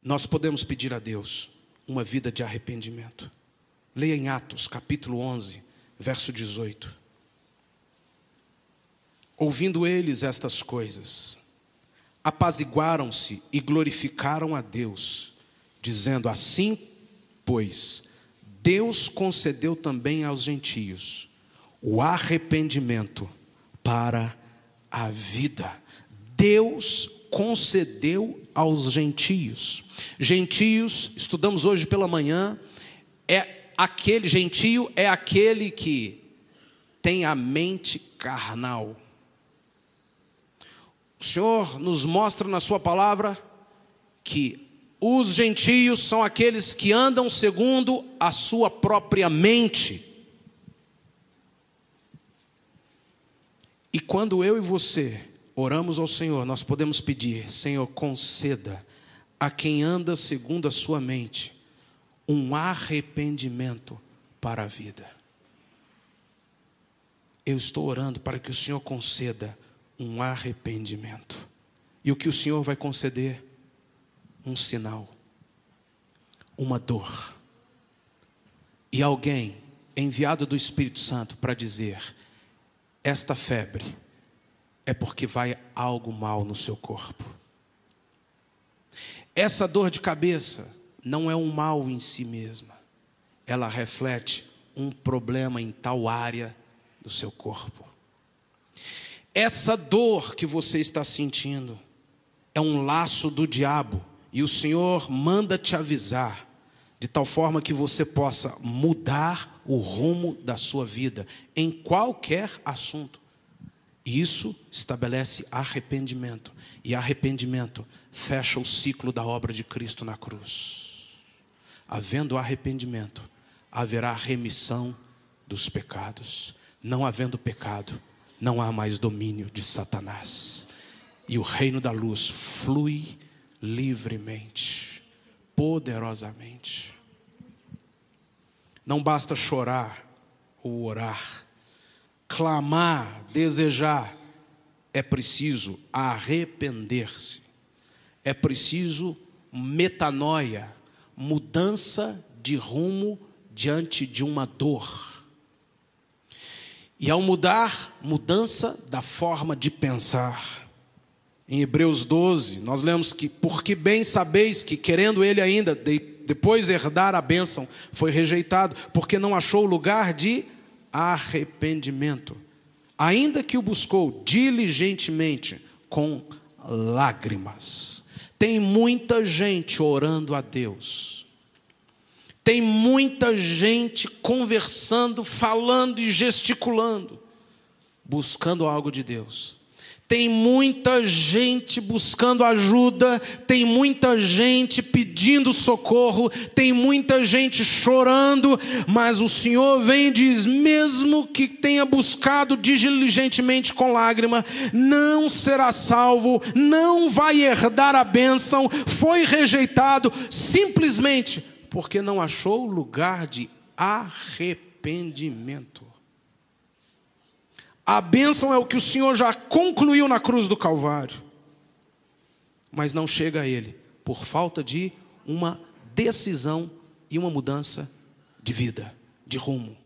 nós podemos pedir a Deus uma vida de arrependimento. Leia em Atos, capítulo 11, verso 18. Ouvindo eles estas coisas, apaziguaram-se e glorificaram a Deus, dizendo: assim, pois, Deus concedeu também aos gentios o arrependimento para a vida. Deus concedeu aos gentios. Gentios, estudamos hoje pela manhã, gentio é aquele que tem a mente carnal. O Senhor nos mostra na sua palavra que os gentios são aqueles que andam segundo a sua própria mente. E quando eu e você oramos ao Senhor, nós podemos pedir: Senhor, conceda a quem anda segundo a sua mente um arrependimento para a vida. Eu estou orando para que o Senhor conceda um arrependimento. E o que o Senhor vai conceder? Um sinal, uma dor. E alguém enviado do Espírito Santo para dizer: esta febre é porque vai algo mal no seu corpo. Essa dor de cabeça não é um mal em si mesma. Ela reflete um problema em tal área do seu corpo. Essa dor que você está sentindo é um laço do diabo. E o Senhor manda te avisar, de tal forma que você possa mudar o rumo da sua vida, em qualquer assunto. E isso estabelece arrependimento. E arrependimento fecha o ciclo da obra de Cristo na cruz. Havendo arrependimento, haverá remissão dos pecados. Não havendo pecado, não há mais domínio de Satanás. E o reino da luz flui livremente, poderosamente. Não basta chorar ou orar, clamar, desejar. É preciso arrepender-se. É preciso metanoia, mudança de rumo diante de uma dor. E ao mudar, mudança da forma de pensar. Em Hebreus 12, nós lemos que: porque bem sabeis que, querendo ele ainda depois herdar a bênção, foi rejeitado, porque não achou lugar de arrependimento, ainda que o buscou diligentemente com lágrimas. Tem muita gente orando a Deus, tem muita gente conversando, falando e gesticulando, buscando algo de Deus. Tem muita gente buscando ajuda, tem muita gente pedindo socorro, tem muita gente chorando, mas o Senhor vem e diz: mesmo que tenha buscado diligentemente com lágrima, não será salvo, não vai herdar a bênção, foi rejeitado, simplesmente porque não achou lugar de arrependimento. A bênção é o que o Senhor já concluiu na cruz do Calvário. Mas não chega a Ele por falta de uma decisão e uma mudança de vida, de rumo.